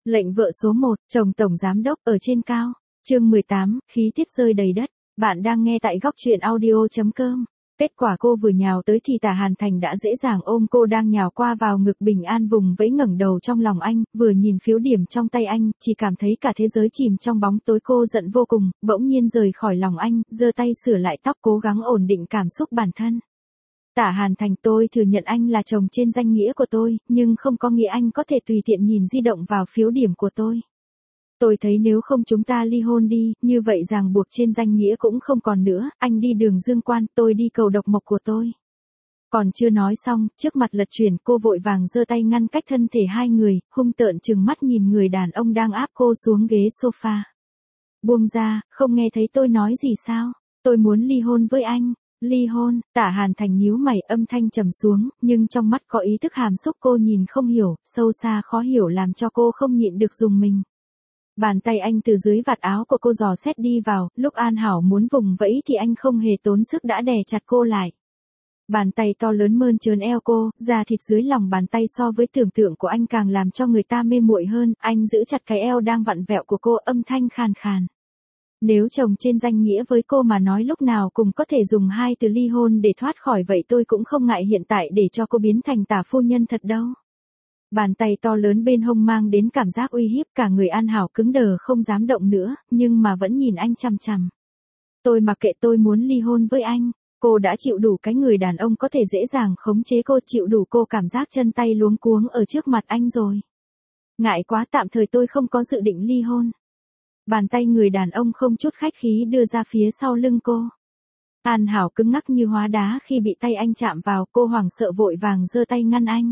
Lệnh vợ số 1, chồng tổng giám đốc ở trên cao. Chương 18, khí tiết rơi đầy đất. Bạn đang nghe tại góc truyện audio.com. Kết quả cô vừa nhào tới thì Tả Hàn Thành đã dễ dàng ôm cô đang nhào qua vào ngực bình an vùng vẫy ngẩng đầu trong lòng anh, vừa nhìn phiếu điểm trong tay anh, chỉ cảm thấy cả thế giới chìm trong bóng tối. Cô giận vô cùng, bỗng nhiên rời khỏi lòng anh, giơ tay sửa lại tóc cố gắng ổn định cảm xúc bản thân. Tả Hàn Thành, tôi thừa nhận anh là chồng trên danh nghĩa của tôi, nhưng không có nghĩa anh có thể tùy tiện nhìn di động vào phiếu điểm của tôi. Tôi thấy nếu không chúng ta ly hôn đi, như vậy ràng buộc trên danh nghĩa cũng không còn nữa, anh đi đường dương quan, tôi đi cầu độc mộc của tôi. Còn chưa nói xong, trước mặt lật chuyển cô vội vàng giơ tay ngăn cách thân thể hai người, hung tợn trừng mắt nhìn người đàn ông đang áp cô xuống ghế sofa. Buông ra, không nghe thấy tôi nói gì sao, tôi muốn ly hôn với anh. Ly hôn, Tả Hàn Thành nhíu mày, âm thanh trầm xuống, nhưng trong mắt có ý thức hàm xúc cô nhìn không hiểu, sâu xa khó hiểu làm cho cô không nhịn được rùng mình. Bàn tay anh từ dưới vạt áo của cô dò xét đi vào, lúc An Hảo muốn vùng vẫy thì anh không hề tốn sức đã đè chặt cô lại. Bàn tay to lớn mơn trớn eo cô, da thịt dưới lòng bàn tay so với tưởng tượng của anh càng làm cho người ta mê muội hơn, anh giữ chặt cái eo đang vặn vẹo của cô, âm thanh khàn khàn. Nếu chồng trên danh nghĩa với cô mà nói lúc nào cũng có thể dùng hai từ ly hôn để thoát khỏi vậy tôi cũng không ngại hiện tại để cho cô biến thành tả phu nhân thật đâu. Bàn tay to lớn bên hông mang đến cảm giác uy hiếp, cả người An Hảo cứng đờ không dám động nữa, nhưng mà vẫn nhìn anh chằm chằm. Tôi mặc kệ, tôi muốn ly hôn với anh. Cô đã chịu đủ cái người đàn ông có thể dễ dàng khống chế cô, chịu đủ cô cảm giác chân tay luống cuống ở trước mặt anh rồi. Ngại quá, tạm thời tôi không có dự định ly hôn. Bàn tay người đàn ông không chút khách khí đưa ra phía sau lưng cô. An Hảo cứng ngắc như hóa đá khi bị tay anh chạm vào, cô hoảng sợ vội vàng giơ tay ngăn anh.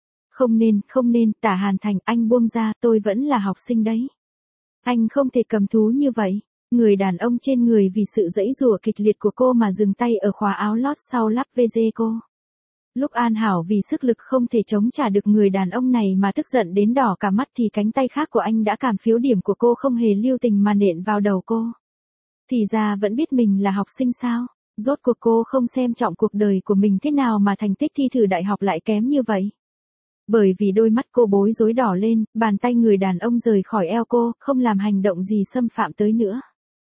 Không nên, Tả Hàn Thành, anh buông ra, tôi vẫn là học sinh đấy. Anh không thể cầm thú như vậy. Người đàn ông trên người vì sự giãy giụa kịch liệt của cô mà dừng tay ở khóa áo lót sau lắp VG cô. Lúc An Hảo vì sức lực không thể chống trả được người đàn ông này mà tức giận đến đỏ cả mắt thì cánh tay khác của anh đã cảm phiếu điểm của cô không hề lưu tình mà nện vào đầu cô. Thì ra vẫn biết mình là học sinh sao? Rốt cuộc cô không xem trọng cuộc đời của mình thế nào mà thành tích thi thử đại học lại kém như vậy? Bởi vì đôi mắt cô bối rối đỏ lên, bàn tay người đàn ông rời khỏi eo cô, không làm hành động gì xâm phạm tới nữa.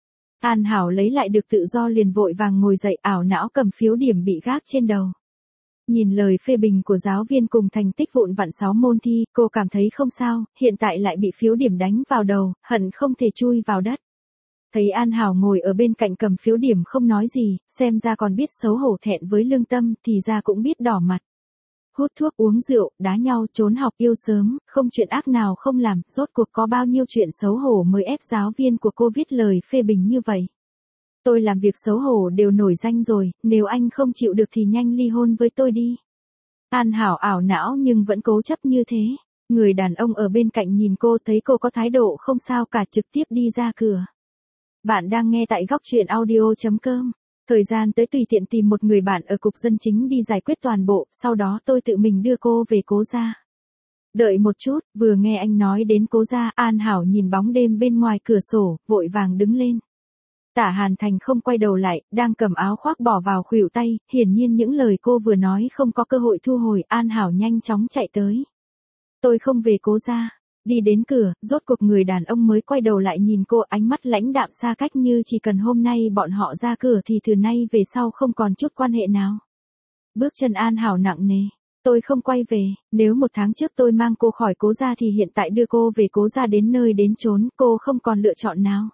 An Hảo lấy lại được tự do liền vội vàng ngồi dậy, ảo não cầm phiếu điểm bị gác trên đầu. Nhìn lời phê bình của giáo viên cùng thành tích vụn vặn 6 môn thi, cô cảm thấy không sao, hiện tại lại bị phiếu điểm đánh vào đầu, hận không thể chui vào đất. Thấy An Hảo ngồi ở bên cạnh cầm phiếu điểm không nói gì, xem ra còn biết xấu hổ thẹn với lương tâm, thì ra cũng biết đỏ mặt. Hút thuốc, uống rượu, đá nhau, trốn học, yêu sớm, không chuyện ác nào không làm, rốt cuộc có bao nhiêu chuyện xấu hổ mới ép giáo viên của cô viết lời phê bình như vậy. Tôi làm việc xấu hổ đều nổi danh rồi, nếu anh không chịu được thì nhanh ly hôn với tôi đi. An Hảo ảo não nhưng vẫn cố chấp như thế. Người đàn ông ở bên cạnh nhìn cô, thấy cô có thái độ không sao cả, trực tiếp đi ra cửa. Bạn đang nghe tại góc truyện audio.com. Thời gian tới tùy tiện tìm một người bạn ở cục dân chính đi giải quyết toàn bộ, sau đó tôi tự mình đưa cô về cố gia. Đợi một chút, vừa nghe anh nói đến cố gia, An Hảo nhìn bóng đêm bên ngoài cửa sổ, vội vàng đứng lên. Tả Hàn Thành không quay đầu lại, đang cầm áo khoác bỏ vào khuỷu tay, hiển nhiên những lời cô vừa nói không có cơ hội thu hồi, An Hảo nhanh chóng chạy tới. Tôi không về cố gia. Đi đến cửa, rốt cuộc người đàn ông mới quay đầu lại nhìn cô, ánh mắt lãnh đạm xa cách như chỉ cần hôm nay bọn họ ra cửa thì từ nay về sau không còn chút quan hệ nào. Bước chân An Hảo nặng nề. Tôi không quay về, nếu 1 tháng trước tôi mang cô khỏi cố gia thì hiện tại đưa cô về cố gia đến nơi đến chốn, cô không còn lựa chọn nào.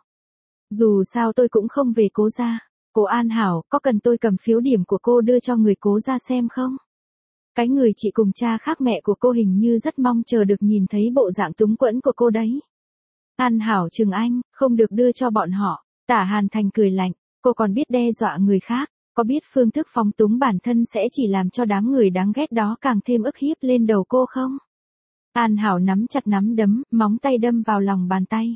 Dù sao tôi cũng không về cố gia. Cô An Hảo, có cần tôi cầm phiếu điểm của cô đưa cho người cố gia xem không? Cái người chị cùng cha khác mẹ của cô hình như rất mong chờ được nhìn thấy bộ dạng túng quẫn của cô đấy. An Hảo chừng anh, không được đưa cho bọn họ. Tả Hàn Thành cười lạnh, cô còn biết đe dọa người khác, có biết phương thức phóng túng bản thân sẽ chỉ làm cho đám người đáng ghét đó càng thêm ức hiếp lên đầu cô không? An Hảo nắm chặt nắm đấm, móng tay đâm vào lòng bàn tay.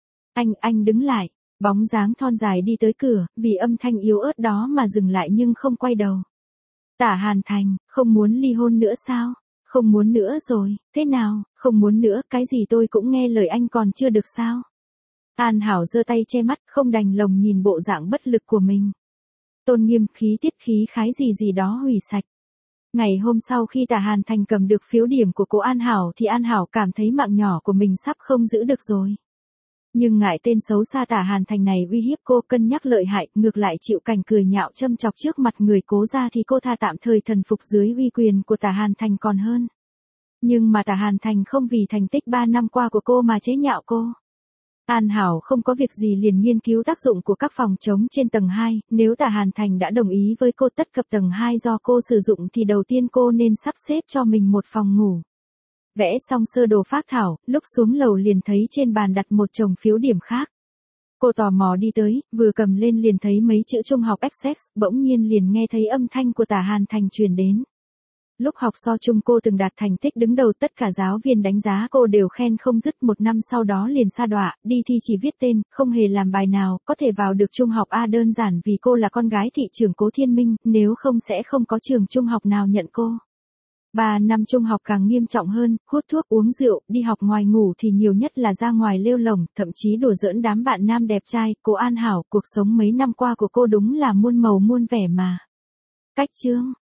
Anh đứng lại. Bóng dáng thon dài đi tới cửa, vì âm thanh yếu ớt đó mà dừng lại nhưng không quay đầu. Tả Hàn Thành, không muốn ly hôn nữa sao? Không muốn nữa rồi, thế nào, không muốn nữa, cái gì tôi cũng nghe lời anh còn chưa được sao? An Hảo giơ tay che mắt, không đành lòng nhìn bộ dạng bất lực của mình. Tôn nghiêm, khí tiết khí khái gì gì đó hủy sạch. Ngày hôm sau khi Tả Hàn Thành cầm được phiếu điểm của cô An Hảo thì An Hảo cảm thấy mạng nhỏ của mình sắp không giữ được rồi. Nhưng ngại tên xấu xa Tả Hàn Thành này uy hiếp cô, cân nhắc lợi hại, ngược lại chịu cảnh cười nhạo châm chọc trước mặt người Cố ra thì cô tha tạm thời thần phục dưới uy quyền của Tả Hàn Thành còn hơn. Nhưng mà Tả Hàn Thành không vì thành tích 3 năm qua của cô mà chế nhạo cô. An Hảo không có việc gì liền nghiên cứu tác dụng của các phòng trống trên tầng 2, nếu Tả Hàn Thành đã đồng ý với cô tất cập tầng 2 do cô sử dụng thì đầu tiên cô nên sắp xếp cho mình một phòng ngủ. Vẽ xong sơ đồ phác thảo, lúc xuống lầu liền thấy trên bàn đặt một chồng phiếu điểm khác. Cô tò mò đi tới, vừa cầm lên liền thấy mấy chữ trung học Access, bỗng nhiên liền nghe thấy âm thanh của Tả Hàn Thành truyền đến. Lúc học so trung cô từng đạt thành tích đứng đầu, tất cả giáo viên đánh giá cô đều khen không dứt, một năm sau đó liền sa đọa, đi thi chỉ viết tên, không hề làm bài nào, có thể vào được trung học A đơn giản vì cô là con gái thị trưởng Cố Thiên Minh, nếu không sẽ không có trường trung học nào nhận cô. 3 năm trung học càng nghiêm trọng hơn, hút thuốc uống rượu, đi học ngoài ngủ thì nhiều nhất là ra ngoài lêu lổng, thậm chí đùa giỡn đám bạn nam đẹp trai. Cô An Hảo, cuộc sống mấy năm qua của cô đúng là muôn màu muôn vẻ mà. Cách chương